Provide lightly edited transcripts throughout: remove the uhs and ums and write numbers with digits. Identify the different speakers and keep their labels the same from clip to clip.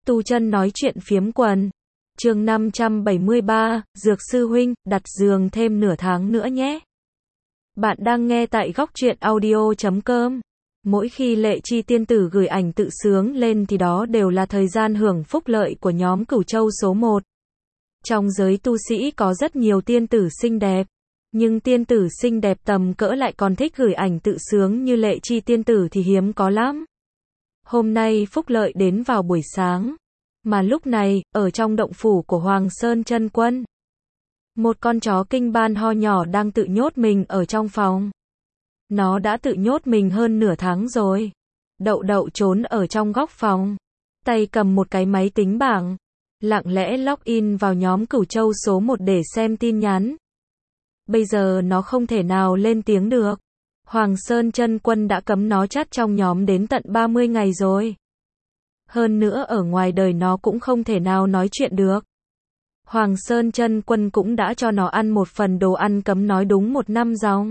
Speaker 1: Tu chân nói chuyện phiếm quần. Chương 573, Dược sư huynh, đặt giường thêm nửa tháng nữa nhé. Bạn đang nghe tại góc truyện audio.com. Mỗi khi Lệ Chi tiên tử gửi ảnh tự sướng lên thì đó đều là thời gian hưởng phúc lợi của nhóm Cửu Châu số 1. Trong giới tu sĩ có rất nhiều tiên tử xinh đẹp, nhưng tiên tử xinh đẹp tầm cỡ lại còn thích gửi ảnh tự sướng như Lệ Chi tiên tử thì hiếm có lắm. Hôm nay phúc lợi đến vào buổi sáng, mà lúc này, ở trong động phủ của Hoàng Sơn Chân Quân, một con chó kinh ban ho nhỏ đang tự nhốt mình ở trong phòng. Nó đã tự nhốt mình hơn nửa tháng rồi. Đậu đậu trốn ở trong góc phòng, tay cầm một cái máy tính bảng, lặng lẽ login vào nhóm Cửu Châu số 1 để xem tin nhắn. Bây giờ nó không thể nào lên tiếng được. Hoàng Sơn Chân Quân đã cấm nó chat trong nhóm đến tận 30 ngày rồi. Hơn nữa ở ngoài đời nó cũng không thể nào nói chuyện được. Hoàng Sơn Chân Quân cũng đã cho nó ăn một phần đồ ăn cấm nói đúng 1 năm dòng.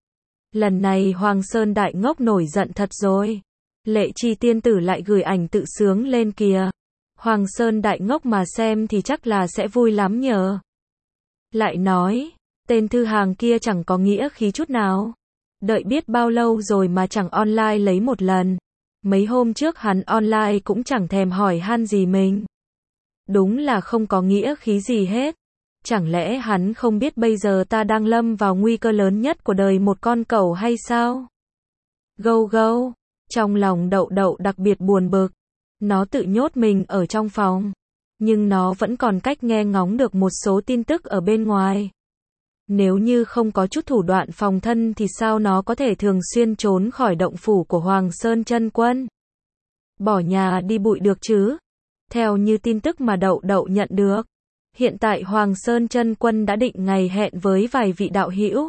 Speaker 1: Lần này Hoàng Sơn Đại Ngốc nổi giận thật rồi. Lệ Chi tiên tử lại gửi ảnh tự sướng lên kìa. Hoàng Sơn Đại Ngốc mà xem thì chắc là sẽ vui lắm nhờ. Lại nói, tên thư hàng kia chẳng có nghĩa khí chút nào. Đợi biết bao lâu rồi mà chẳng online lấy một lần. Mấy hôm trước hắn online cũng chẳng thèm hỏi han gì mình. Đúng là không có nghĩa khí gì hết. Chẳng lẽ hắn không biết bây giờ ta đang lâm vào nguy cơ lớn nhất của đời một con cẩu hay sao? Gâu gâu, trong lòng đậu đậu đặc biệt buồn bực. Nó tự nhốt mình ở trong phòng, nhưng nó vẫn còn cách nghe ngóng được một số tin tức ở bên ngoài. Nếu như không có chút thủ đoạn phòng thân thì sao nó có thể thường xuyên trốn khỏi động phủ của Hoàng Sơn Chân Quân? Bỏ nhà đi bụi được chứ? Theo như tin tức mà đậu đậu nhận được, hiện tại Hoàng Sơn Chân Quân đã định ngày hẹn với vài vị đạo hữu,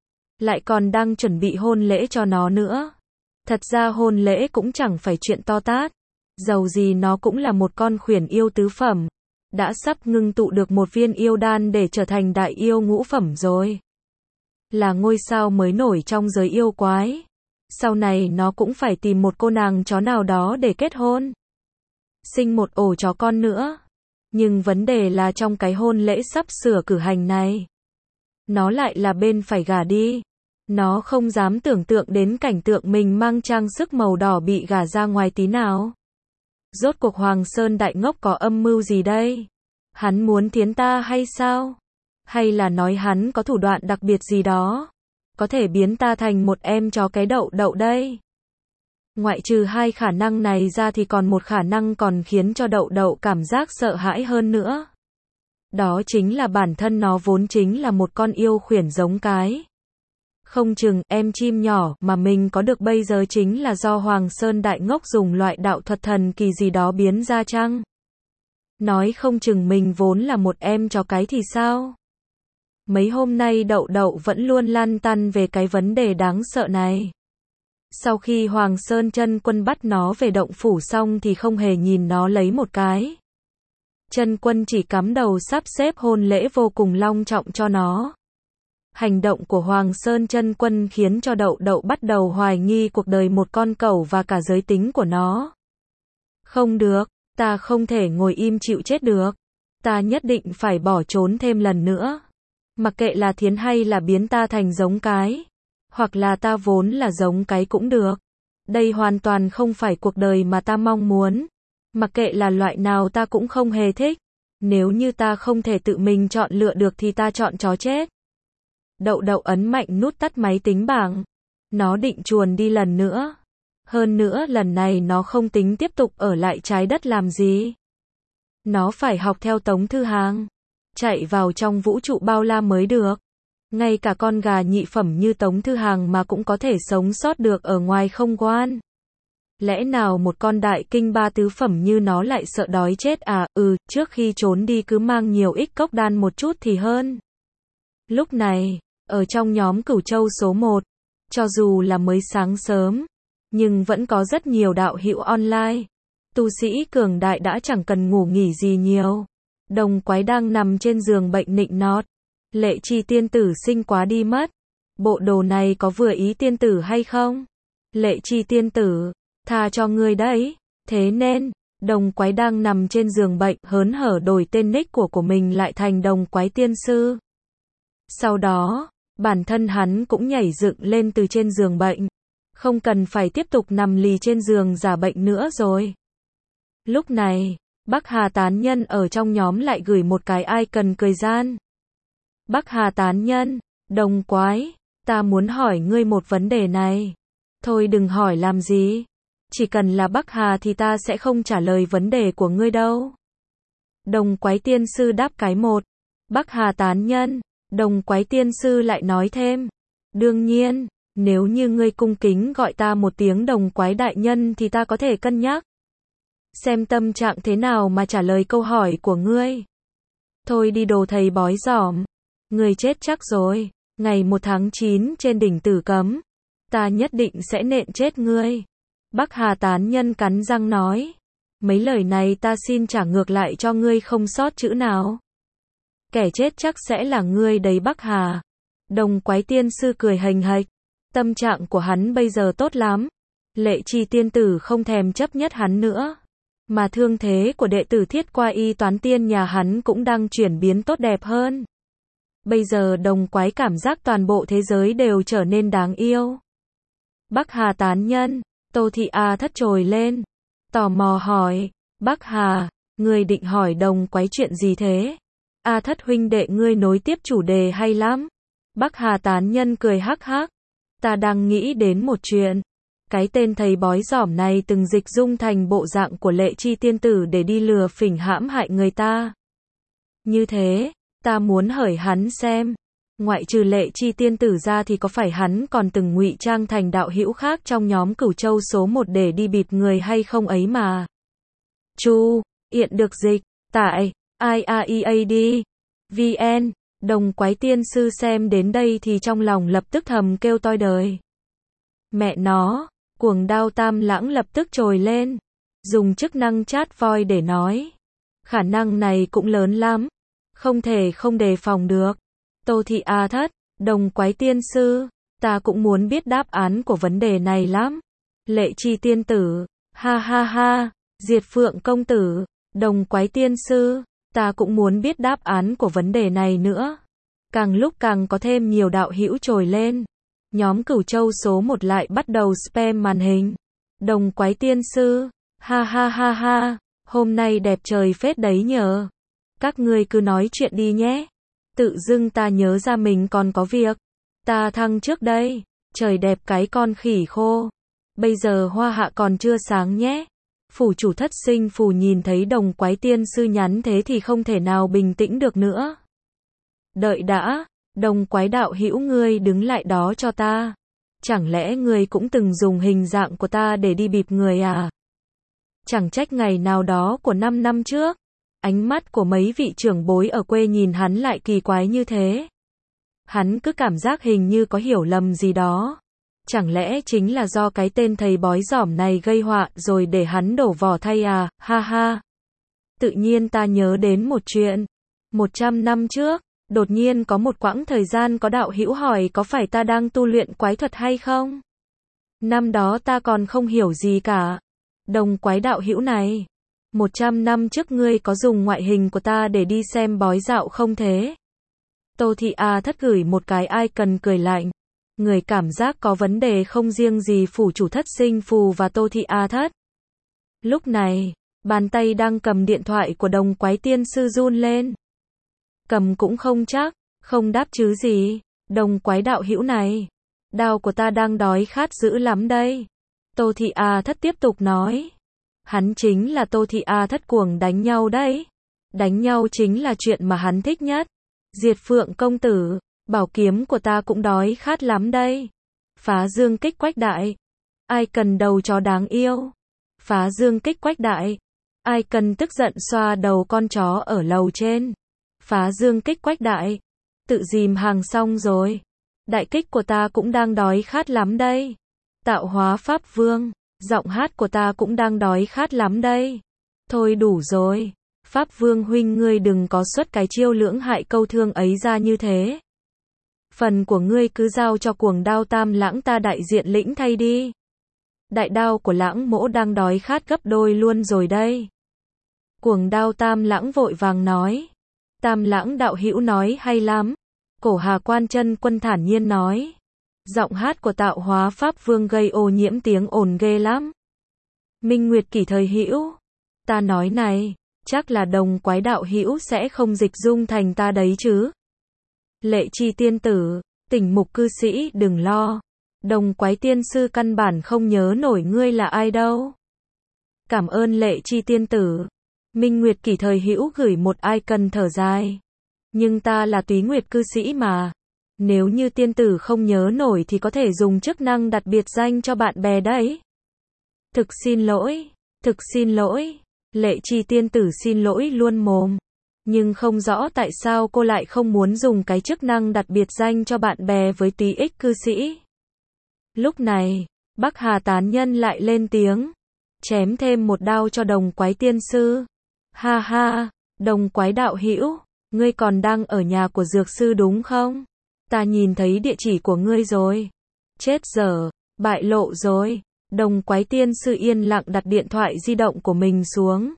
Speaker 1: lại còn đang chuẩn bị hôn lễ cho nó nữa. Thật ra hôn lễ cũng chẳng phải chuyện to tát, dầu gì nó cũng là một con khuyển yêu tứ phẩm, đã sắp ngưng tụ được một viên yêu đan để trở thành đại yêu ngũ phẩm rồi. Là ngôi sao mới nổi trong giới yêu quái. Sau này nó cũng phải tìm một cô nàng chó nào đó để kết hôn, sinh một ổ chó con nữa. Nhưng vấn đề là trong cái hôn lễ sắp sửa cử hành này, nó lại là bên phải gả đi. Nó không dám tưởng tượng đến cảnh tượng mình mang trang sức màu đỏ bị gả ra ngoài tí nào. Rốt cuộc Hoàng Sơn Đại Ngốc có âm mưu gì đây? Hắn muốn thiến ta hay sao? Hay là nói hắn có thủ đoạn đặc biệt gì đó, có thể biến ta thành một em chó cái đậu đậu đây? Ngoại trừ hai khả năng này ra thì còn một khả năng còn khiến cho đậu đậu cảm giác sợ hãi hơn nữa. Đó chính là bản thân nó vốn chính là một con yêu khuyển giống cái. Không chừng em chim nhỏ mà mình có được bây giờ chính là do Hoàng Sơn Đại Ngốc dùng loại đạo thuật thần kỳ gì đó biến ra chăng? Nói không chừng mình vốn là một em chó cái thì sao? Mấy hôm nay đậu đậu vẫn luôn lăn tăn về cái vấn đề đáng sợ này. Sau khi Hoàng Sơn Chân Quân bắt nó về động phủ xong thì không hề nhìn nó lấy một cái. Chân Quân chỉ cắm đầu sắp xếp hôn lễ vô cùng long trọng cho nó. Hành động của Hoàng Sơn Chân Quân khiến cho đậu đậu bắt đầu hoài nghi cuộc đời một con cẩu và cả giới tính của nó. Không được, ta không thể ngồi im chịu chết được. Ta nhất định phải bỏ trốn thêm lần nữa. Mặc kệ là thiến hay là biến ta thành giống cái, hoặc là ta vốn là giống cái cũng được. Đây hoàn toàn không phải cuộc đời mà ta mong muốn. Mặc kệ là loại nào ta cũng không hề thích. Nếu như ta không thể tự mình chọn lựa được thì ta chọn chó chết. Đậu đậu ấn mạnh nút tắt máy tính bảng. Nó định chuồn đi lần nữa. Hơn nữa lần này nó không tính tiếp tục ở lại trái đất làm gì. Nó phải học theo Tống Thư Hàng, chạy vào trong vũ trụ bao la mới được. Ngay cả con gà nhị phẩm như Tống Thư Hàng mà cũng có thể sống sót được ở ngoài không gian. Lẽ nào một con đại kinh ba tứ phẩm như nó lại sợ đói chết à? Trước khi trốn đi cứ mang nhiều ít cốc đan một chút thì hơn. Lúc này, ở trong nhóm Cửu Châu số 1, cho dù là mới sáng sớm, nhưng vẫn có rất nhiều đạo hữu online. Tu sĩ cường đại đã chẳng cần ngủ nghỉ gì nhiều. Đồng Quái đang nằm trên giường bệnh nịnh nọt. Lệ Chi tiên tử xinh quá đi mất. Bộ đồ này có vừa ý tiên tử hay không? Lệ Chi tiên tử, tha cho ngươi đấy. Thế nên, Đồng Quái đang nằm trên giường bệnh, hớn hở đổi tên nick của mình lại thành Đồng Quái Tiên Sư. Sau đó, bản thân hắn cũng nhảy dựng lên từ trên giường bệnh. Không cần phải tiếp tục nằm lì trên giường giả bệnh nữa rồi. Lúc này, Bắc Hà tán nhân ở trong nhóm lại gửi một cái icon cười gian. Bắc Hà tán nhân, Đồng Quái, ta muốn hỏi ngươi một vấn đề này. Thôi đừng hỏi làm gì. Chỉ cần là Bắc Hà thì ta sẽ không trả lời vấn đề của ngươi đâu. Đồng Quái Tiên Sư đáp cái một. Bắc Hà tán nhân, Đồng Quái Tiên Sư lại nói thêm. Đương nhiên, nếu như ngươi cung kính gọi ta một tiếng Đồng Quái đại nhân thì ta có thể cân nhắc. Xem tâm trạng thế nào mà trả lời câu hỏi của ngươi. Thôi đi đồ thầy bói giỏm. Ngươi chết chắc rồi. Ngày 1 tháng 9 trên đỉnh Tử Cấm. Ta nhất định sẽ nện chết ngươi. Bắc Hà tán nhân cắn răng nói. Mấy lời này ta xin trả ngược lại cho ngươi không sót chữ nào. Kẻ chết chắc sẽ là ngươi đấy Bắc Hà. Đồng Quái Tiên Sư cười hềnh hạch. Tâm trạng của hắn bây giờ tốt lắm. Lệ Chi tiên tử không thèm chấp nhất hắn nữa. Mà thương thế của đệ tử Thiết Qua Y Toán Tiên nhà hắn cũng đang chuyển biến tốt đẹp hơn. Bây giờ Đồng Quái cảm giác toàn bộ thế giới đều trở nên đáng yêu. Bắc Hà tán nhân, Tô Thị A Thất trồi lên. Tò mò hỏi, Bắc Hà, ngươi định hỏi Đồng Quái chuyện gì thế? A Thất huynh đệ ngươi nối tiếp chủ đề hay lắm. Bắc Hà tán nhân cười hắc hắc. Ta đang nghĩ đến một chuyện. Cái tên thầy bói giỏm này từng dịch dung thành bộ dạng của Lệ Chi tiên tử để đi lừa phỉnh hãm hại người ta. Như thế, ta muốn hỏi hắn xem, ngoại trừ Lệ Chi tiên tử ra thì có phải hắn còn từng ngụy trang thành đạo hữu khác trong nhóm Cửu Châu số 1 để đi bịp người hay không ấy mà. Chu, hiện được dịch, tại, IAEAD, VN, Đồng Quái Tiên Sư xem đến đây thì trong lòng lập tức thầm kêu toi đời. Mẹ nó, cuồng đao Tam Lãng lập tức trồi lên, dùng chức năng chat voice để nói. Khả năng này cũng lớn lắm, không thể không đề phòng được. Tô Thị A Thất, Đồng Quái Tiên Sư, ta cũng muốn biết đáp án của vấn đề này lắm. Lệ Chi tiên tử, ha ha ha, Diệt Phượng công tử, Đồng Quái Tiên Sư, ta cũng muốn biết đáp án của vấn đề này nữa. Càng lúc càng có thêm nhiều đạo hữu trồi lên. Nhóm Cửu Châu số 1 lại bắt đầu spam màn hình. Đồng Quái Tiên Sư, ha ha ha ha, hôm nay đẹp trời phết đấy nhờ. Các ngươi cứ nói chuyện đi nhé. Tự dưng ta nhớ ra mình còn có việc. Ta thăng trước đây. Trời đẹp cái con khỉ khô. Bây giờ hoa hạ còn chưa sáng nhé. Phủ chủ Thất Sinh Phù nhìn thấy Đồng Quái Tiên Sư nhắn thế thì không thể nào bình tĩnh được nữa. Đợi đã, Đồng Quái đạo hữu ngươi đứng lại đó cho ta. Chẳng lẽ ngươi cũng từng dùng hình dạng của ta để đi bịp người à? Chẳng trách ngày nào đó của 5 năm trước, ánh mắt của mấy vị trưởng bối ở quê nhìn hắn lại kỳ quái như thế. Hắn cứ cảm giác hình như có hiểu lầm gì đó. Chẳng lẽ chính là do cái tên thầy bói giỏm này gây họa rồi để hắn đổ vỏ thay à, ha ha. Tự nhiên ta nhớ đến một chuyện. 100 năm trước, đột nhiên có một quãng thời gian có đạo hữu hỏi có phải ta đang tu luyện quái thuật hay không? Năm đó ta còn không hiểu gì cả. Đồng Quái đạo hữu này, 100 năm trước ngươi có dùng ngoại hình của ta để đi xem bói dạo không thế? Tô Thị A Thất gửi một cái icon cười lạnh. Người cảm giác có vấn đề không riêng gì phủ chủ Thất Sinh Phù và Tô Thị A Thất. Lúc này, bàn tay đang cầm điện thoại của Đồng Quái Tiên Sư run lên. Cầm cũng không chắc, không đáp chứ gì. Đồng Quái đạo hữu này, đao của ta đang đói khát dữ lắm đây. Tô Thị A Thất tiếp tục nói. Hắn chính là Tô Thị A Thất cuồng đánh nhau đấy. Đánh nhau chính là chuyện mà hắn thích nhất. Diệt Phượng công tử, bảo kiếm của ta cũng đói khát lắm đây. Phá dương kích quách đại. Ai cần đầu chó đáng yêu. Phá dương kích quách đại. Ai cần tức giận xoa đầu con chó ở lầu trên. Phá dương kích quách đại. Tự dìm hàng xong rồi. Đại kích của ta cũng đang đói khát lắm đây. Tạo hóa pháp vương. Giọng hát của ta cũng đang đói khát lắm đây. Thôi đủ rồi. Pháp vương huynh ngươi đừng có xuất cái chiêu lưỡng hại câu thương ấy ra như thế. Phần của ngươi cứ giao cho cuồng đao Tam Lãng ta đại diện lĩnh thay đi. đại đao của Lãng Mỗ đang đói khát gấp đôi luôn rồi đây. Cuồng đao Tam Lãng vội vàng nói. Tam Lãng đạo hữu nói hay lắm. Cổ Hà Quan Chân Quân thản nhiên nói. Giọng hát của Tạo Hóa Pháp Vương gây ô nhiễm tiếng ồn ghê lắm. Minh Nguyệt Kỷ thời hữu, ta nói này, chắc là Đồng Quái đạo hữu sẽ không dịch dung thành ta đấy chứ. Lệ Chi tiên tử, Tỉnh Mục cư sĩ đừng lo. Đồng Quái tiên sư căn bản không nhớ nổi ngươi là ai đâu. Cảm ơn Lệ Chi tiên tử. Minh Nguyệt Kỷ thời hữu gửi một icon thở dài. Nhưng ta là Túy Nguyệt cư sĩ mà. Nếu như tiên tử không nhớ nổi thì có thể dùng chức năng đặt biệt danh cho bạn bè đấy. Thực xin lỗi. Lệ Chi tiên tử xin lỗi luôn mồm. Nhưng không rõ tại sao cô lại không muốn dùng cái chức năng đặt biệt danh cho bạn bè với Túy Ích cư sĩ. Lúc này, Bắc Hà tán nhân lại lên tiếng. Chém thêm một đao cho Đồng Quái tiên sư. Ha ha, Đồng Quái đạo hữu, ngươi còn đang ở nhà của dược sư đúng không? Ta nhìn thấy địa chỉ của ngươi rồi. Chết dở, bại lộ rồi. Đồng Quái tiên sư yên lặng đặt điện thoại di động của mình xuống.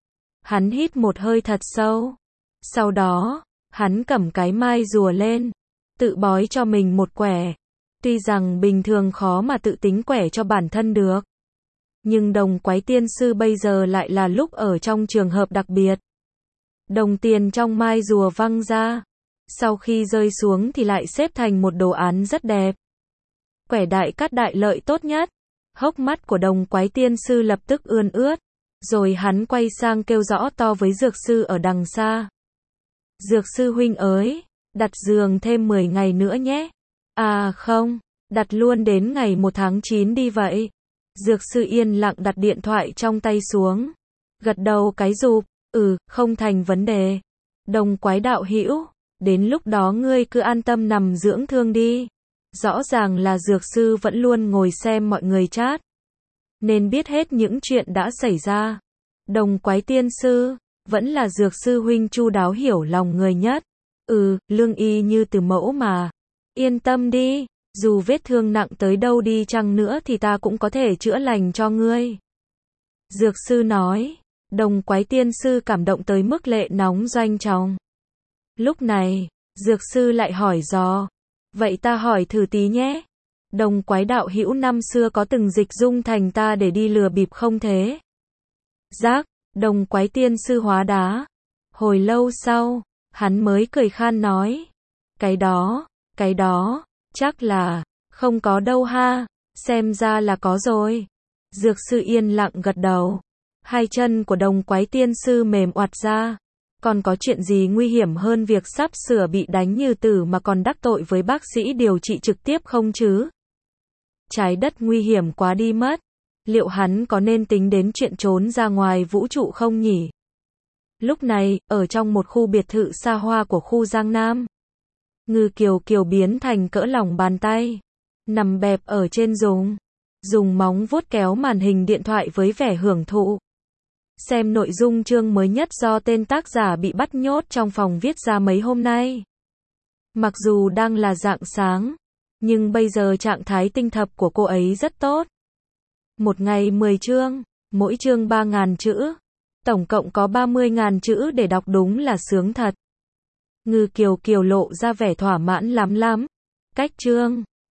Speaker 1: Hắn hít một hơi thật sâu. Sau đó, hắn cầm cái mai rùa lên, tự bói cho mình một quẻ. Tuy rằng bình thường khó mà tự tính quẻ cho bản thân được. Nhưng Đồng Quái tiên sư bây giờ lại là lúc ở trong trường hợp đặc biệt. Đồng tiền trong mai rùa văng ra. Sau khi rơi xuống thì lại xếp thành một đồ án rất đẹp. Quẻ đại cát đại lợi tốt nhất. Hốc mắt của Đồng Quái tiên sư lập tức ươn ướt. Rồi hắn quay sang kêu rõ to với dược sư ở đằng xa. Dược sư huynh ơi, đặt giường thêm 10 ngày nữa nhé. À không, đặt luôn đến ngày 1 tháng 9 đi vậy. Dược sư yên lặng đặt điện thoại trong tay xuống. Gật đầu cái rụp, không thành vấn đề. Đồng Quái đạo hữu, đến lúc đó ngươi cứ an tâm nằm dưỡng thương đi. Rõ ràng là dược sư vẫn luôn ngồi xem mọi người chat. Nên biết hết những chuyện đã xảy ra. Đồng Quái tiên sư, vẫn là dược sư huynh chu đáo hiểu lòng người nhất. Lương y như từ mẫu mà. Yên tâm đi, dù vết thương nặng tới đâu đi chăng nữa thì ta cũng có thể chữa lành cho ngươi. Dược sư nói. Đồng Quái tiên sư cảm động tới mức lệ nóng doanh trọng. Lúc này, dược sư lại hỏi dò. Vậy ta hỏi thử tí nhé. Đồng Quái đạo hữu năm xưa có từng dịch dung thành ta để đi lừa bịp không thế? Giác, Đồng Quái tiên sư hóa đá. Hồi lâu sau, hắn mới cười khan nói. Cái đó, chắc là, không có đâu ha, xem ra là có rồi. Dược sư yên lặng gật đầu. Hai chân của Đồng Quái tiên sư mềm oặt ra. Còn có chuyện gì nguy hiểm hơn việc sắp sửa bị đánh như tử mà còn đắc tội với bác sĩ điều trị trực tiếp không chứ? Trái đất nguy hiểm quá đi mất. Liệu hắn có nên tính đến chuyện trốn ra ngoài vũ trụ không nhỉ? Lúc này, ở trong một khu biệt thự xa hoa của khu Giang Nam. Ngư Kiều Kiều biến thành cỡ lòng bàn tay. Nằm bẹp ở trên dùng móng vuốt kéo màn hình điện thoại với vẻ hưởng thụ. Xem nội dung chương mới nhất do tên tác giả bị bắt nhốt trong phòng viết ra mấy hôm nay. Mặc dù đang là rạng sáng, nhưng bây giờ trạng thái tinh thần của cô ấy rất tốt. Một ngày 10 chương, mỗi chương 3.000 chữ. Tổng cộng có 30.000 chữ để đọc đúng là sướng thật. Ngư Kiều Kiều lộ ra vẻ thỏa mãn lắm. Cách chương